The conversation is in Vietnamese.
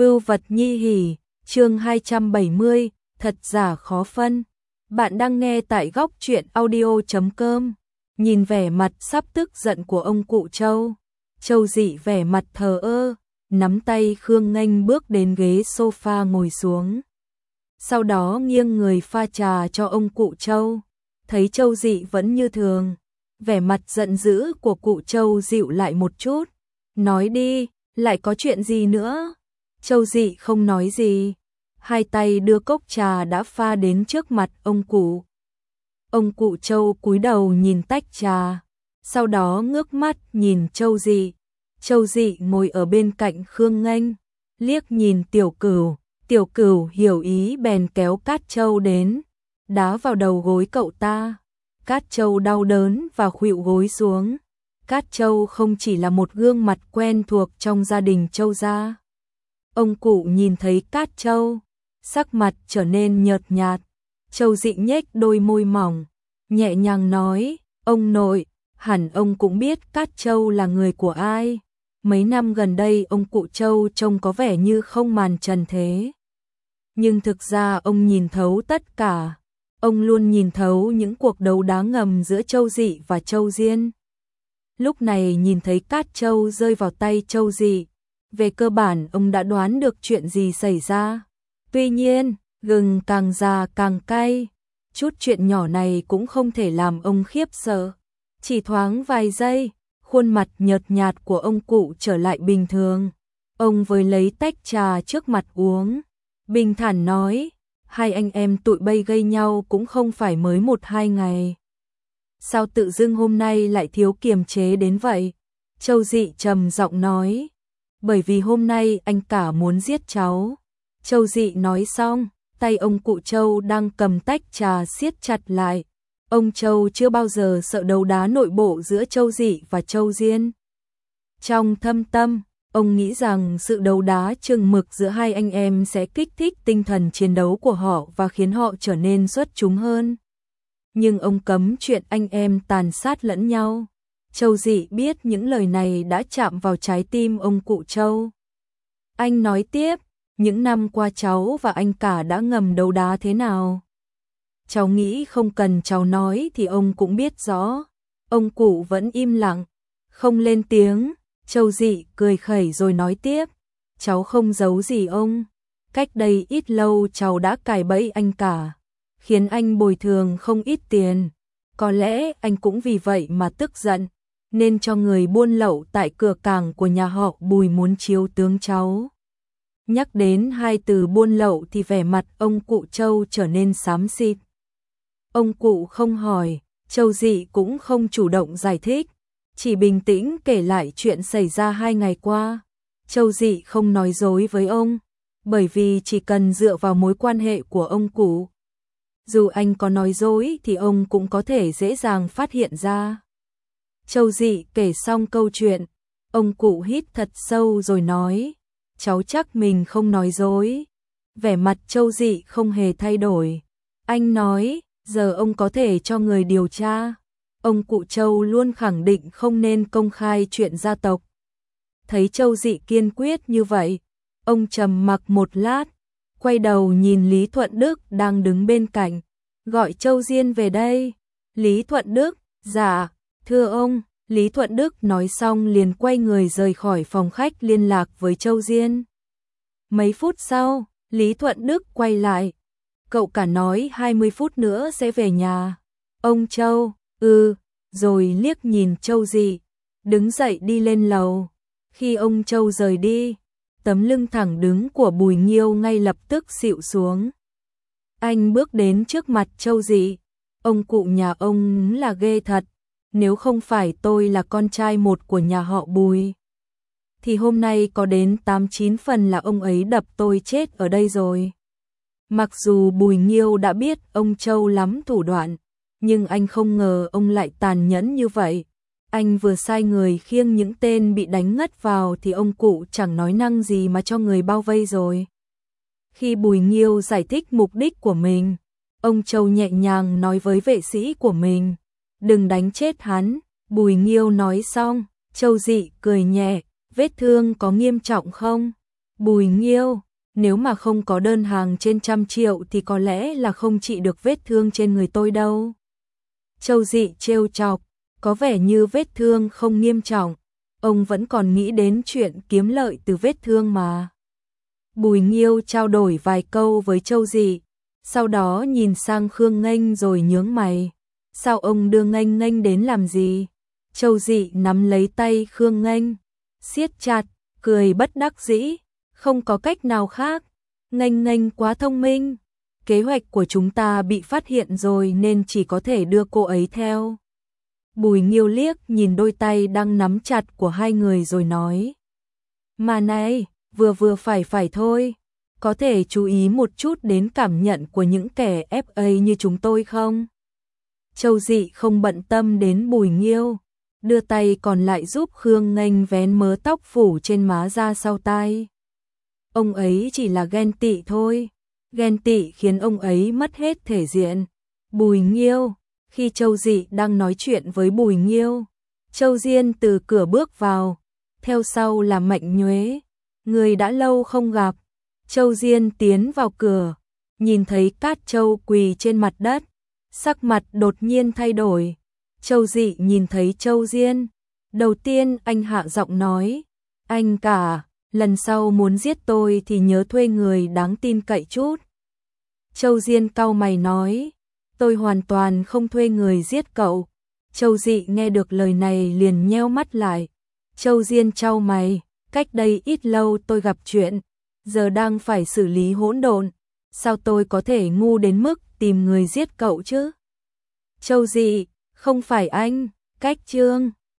Vưu vật nhi hỉ, chương 270, thật giả khó phân. Bạn đang nghe tại góc truyện audio.com. Nhìn vẻ mặt sắp tức giận của ông cụ Châu. Châu Dị vẻ mặt thờ ơ, nắm tay Khương Nghênh bước đến ghế sofa ngồi xuống. Sau đó nghiêng người pha trà cho ông cụ Châu. Thấy Châu Dị vẫn như thường, vẻ mặt giận dữ của cụ Châu dịu lại một chút. Nói đi, lại có chuyện gì nữa? Châu Dị không nói gì, hai tay đưa cốc trà đã pha đến trước mặt ông cụ. Ông cụ Châu cúi đầu nhìn tách trà, sau đó ngước mắt nhìn Châu Dị. Châu Dị ngồi ở bên cạnh Khương Nghênh, liếc nhìn Tiểu Cửu hiểu ý bèn kéo Cát Châu đến, đá vào đầu gối cậu ta. Cát Châu đau đớn và khuỵu gối xuống. Cát Châu không chỉ là một gương mặt quen thuộc trong gia đình Châu gia. Ông cụ nhìn thấy Cát Châu, sắc mặt trở nên nhợt nhạt. Châu Dị nhếch đôi môi mỏng, nhẹ nhàng nói, ông nội, hẳn ông cũng biết Cát Châu là người của ai. Mấy năm gần đây ông cụ Châu trông có vẻ như không màn trần thế. Nhưng thực ra ông nhìn thấu tất cả. Ông luôn nhìn thấu những cuộc đấu đá ngầm giữa Châu Dị và Châu Diên. Lúc này nhìn thấy Cát Châu rơi vào tay Châu Dị, về cơ bản ông đã đoán được chuyện gì xảy ra. Tuy nhiên, gừng càng già càng cay, chút chuyện nhỏ này cũng không thể làm ông khiếp sợ. Chỉ thoáng vài giây, khuôn mặt nhợt nhạt của ông cụ trở lại bình thường. Ông với lấy tách trà trước mặt uống, bình thản nói, hai anh em tụi bay gây nhau cũng không phải mới 1-2 ngày. Sao tự dưng hôm nay lại thiếu kiềm chế đến vậy? Châu Dị trầm giọng nói, bởi vì hôm nay anh cả muốn giết cháu. Châu Dị nói xong, tay ông cụ Châu đang cầm tách trà siết chặt lại. Ông Châu chưa bao giờ sợ đấu đá nội bộ giữa Châu Dị và Châu Diên. Trong thâm tâm, ông nghĩ rằng sự đấu đá chừng mực giữa hai anh em sẽ kích thích tinh thần chiến đấu của họ và khiến họ trở nên xuất chúng hơn. Nhưng ông cấm chuyện anh em tàn sát lẫn nhau. Châu Dị biết những lời này đã chạm vào trái tim ông cụ Châu. Anh nói tiếp, những năm qua cháu và anh cả đã ngầm đấu đá thế nào? Cháu nghĩ không cần cháu nói thì ông cũng biết rõ. Ông cụ vẫn im lặng, không lên tiếng. Châu Dị cười khẩy rồi nói tiếp, cháu không giấu gì ông. Cách đây ít lâu cháu đã cài bẫy anh cả, khiến anh bồi thường không ít tiền. Có lẽ anh cũng vì vậy mà tức giận, nên cho người buôn lậu tại cửa cảng của nhà họ Bùi muốn chiếu tướng cháu. Nhắc đến hai từ buôn lậu thì vẻ mặt ông cụ Châu trở nên xám xịt. Ông cụ không hỏi, Châu Dị cũng không chủ động giải thích, chỉ bình tĩnh kể lại chuyện xảy ra 2 ngày qua. Châu Dị không nói dối với ông, bởi vì chỉ cần dựa vào mối quan hệ của ông cụ. Dù anh có nói dối thì ông cũng có thể dễ dàng phát hiện ra. Châu Dị kể xong câu chuyện, ông cụ hít thật sâu rồi nói, cháu chắc mình không nói dối. Vẻ mặt Châu Dị không hề thay đổi. Anh nói, giờ ông có thể cho người điều tra. Ông cụ Châu luôn khẳng định không nên công khai chuyện gia tộc. Thấy Châu Dị kiên quyết như vậy, ông trầm mặc một lát, quay đầu nhìn Lý Thuận Đức đang đứng bên cạnh, gọi Châu Diên về đây. Lý Thuận Đức, dạ, thưa ông. Lý Thuận Đức nói xong liền quay người rời khỏi phòng khách liên lạc với Châu Diên. Mấy phút sau, Lý Thuận Đức quay lại, cậu cả nói 20 phút nữa sẽ về nhà. Ông Châu, rồi liếc nhìn Châu Dị, đứng dậy đi lên lầu. Khi ông Châu rời đi, tấm lưng thẳng đứng của Bùi Nghiêu ngay lập tức xịu xuống. Anh bước đến trước mặt Châu Dị, ông cụ nhà ông là ghê thật, nếu không phải tôi là con trai một của nhà họ Bùi, thì hôm nay có đến 8-9 phần là ông ấy đập tôi chết ở đây rồi. Mặc dù Bùi Nghiêu đã biết ông Châu lắm thủ đoạn, nhưng anh không ngờ ông lại tàn nhẫn như vậy. Anh vừa sai người khiêng những tên bị đánh ngất vào thì ông cụ chẳng nói năng gì mà cho người bao vây rồi. Khi Bùi Nghiêu giải thích mục đích của mình, ông Châu nhẹ nhàng nói với vệ sĩ của mình, đừng đánh chết hắn. Bùi Nghiêu nói xong, Châu Dị cười nhẹ, vết thương có nghiêm trọng không? Bùi Nghiêu, nếu mà không có đơn hàng trên 100 triệu thì có lẽ là không trị được vết thương trên người tôi đâu. Châu Dị trêu chọc, có vẻ như vết thương không nghiêm trọng, ông vẫn còn nghĩ đến chuyện kiếm lợi từ vết thương mà. Bùi Nghiêu trao đổi vài câu với Châu Dị, sau đó nhìn sang Khương Nghênh rồi nhướng mày. Sao ông đưa Nghênh Nghênh đến làm gì? Châu Dị nắm lấy tay Khương Nghênh, siết chặt, cười bất đắc dĩ, không có cách nào khác. Nghênh Nghênh quá thông minh, kế hoạch của chúng ta bị phát hiện rồi nên chỉ có thể đưa cô ấy theo. Bùi Nghiêu liếc nhìn đôi tay đang nắm chặt của hai người rồi nói. Mà này, vừa vừa phải thôi, có thể chú ý một chút đến cảm nhận của những kẻ FA như chúng tôi không? Châu Dị không bận tâm đến Bùi Nghiêu, đưa tay còn lại giúp Khương Nghênh vén mớ tóc phủ trên má ra sau tai. Ông ấy chỉ là ghen tị thôi, ghen tị khiến ông ấy mất hết thể diện. Bùi Nghiêu, khi Châu Dị đang nói chuyện với Bùi Nghiêu, Châu Diên từ cửa bước vào, theo sau là Mạnh Nhuế, người đã lâu không gặp. Châu Diên tiến vào cửa, nhìn thấy Cát Châu quỳ trên mặt đất, sắc mặt đột nhiên thay đổi. Châu Dị nhìn thấy Châu Diên, đầu tiên anh hạ giọng nói, anh cả, lần sau muốn giết tôi thì nhớ thuê người đáng tin cậy chút. Châu Diên cau mày nói, tôi hoàn toàn không thuê người giết cậu. Châu Dị nghe được lời này liền nheo mắt lại. Châu Diên chau mày, cách đây ít lâu tôi gặp chuyện, giờ đang phải xử lý hỗn độn, sao tôi có thể ngu đến mức tìm người giết cậu chứ? Châu Dị, không phải anh, cách Trương.